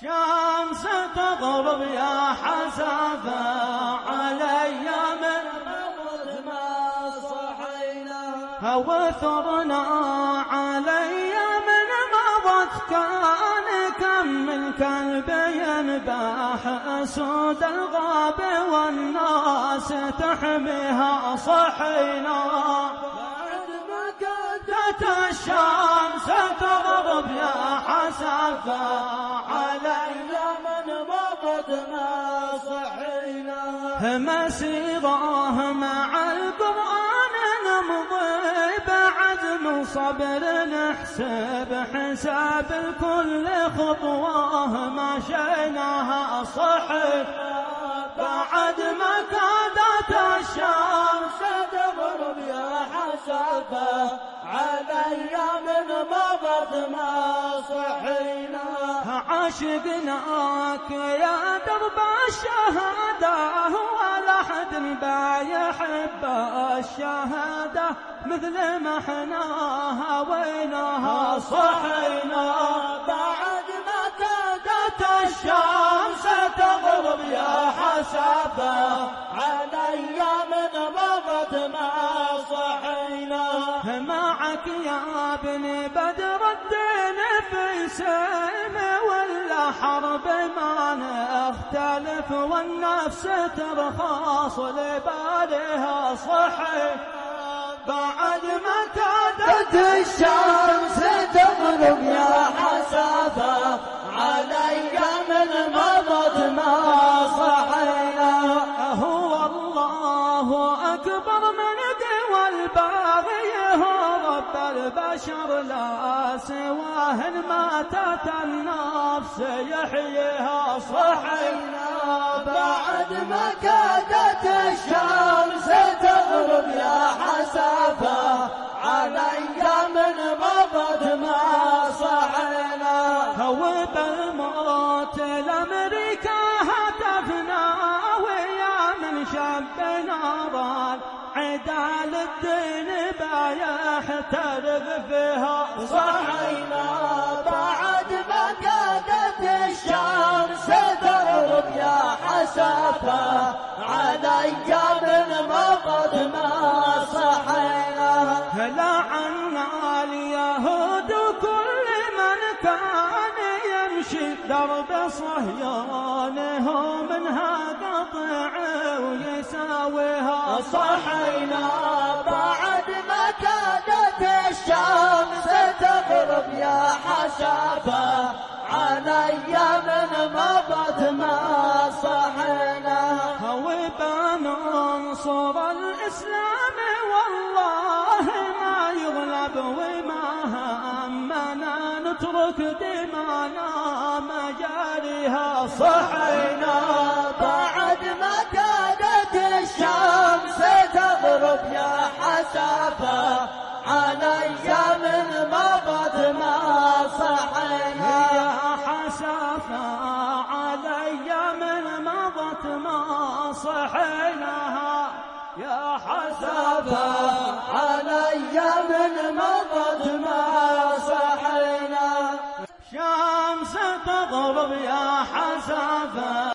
شمس تغرب يا حسافة علي من مضت ما صحينا، وثرنا علي من مضت كان كم من كلب ينباح أسود الغاب والناس تحميها صحينا. بعد ما كادت الشمس تغرب يا حسافة علي من مضت ما صحينا، مسيراه مع القرآن نمضي بعزم صبر نحسب حساب الكل خطوة مشيناها صحيح. بعد ما كادت الشمس تغرب يا حسافة علي من مضت ما صحينا، عاشقناك يا درب الشهادة ولا حد با يحب الشهادة مثل ما احنا هويناها صحينا. بعد ما كادت الشمس تغرب يا حسافة علي من مضت ما صحينا، معك يا ابن بدر الدين في سلم ولا حرب ما نختلف والنفس ترخص لبالها صحيح. بعد ما كادت الشمس تغرب يا حسافة علي من مضت ما صحينا، هو الله أكبر من قوى الباغي هو رب البشر لا سواه ماتت النفس يحييها صحينا. بعد ما كادت الشمس تغرب يا حسافة علي من مضت ما صحينا، وبالموت الأمريكا هتفنا ويا من شب نارا عدال الدين بايحترق فيها صحينا. بعد ما كادت الشمس تغرب يا حسافة علي من مضت ما صحينا، لعنا اليهود كل من كان يمشي درب صهيونه منها قطع ويساويها صحينا. بعد ما كادت الشمس تغرب يا حسافة علي من مضت ما صحينا، وبننصر الإسلام والله ما يغلب وما همنا نترك دمانا مجاريها صحينا. بعد ما كادت الشمس تغرب يا حسافة علي من مضت ما صحينا، يا حسافة علي من مضت ما صحيناها، يا حسافة علي من مضت ما صحينا. شمس تغرب يا حسافة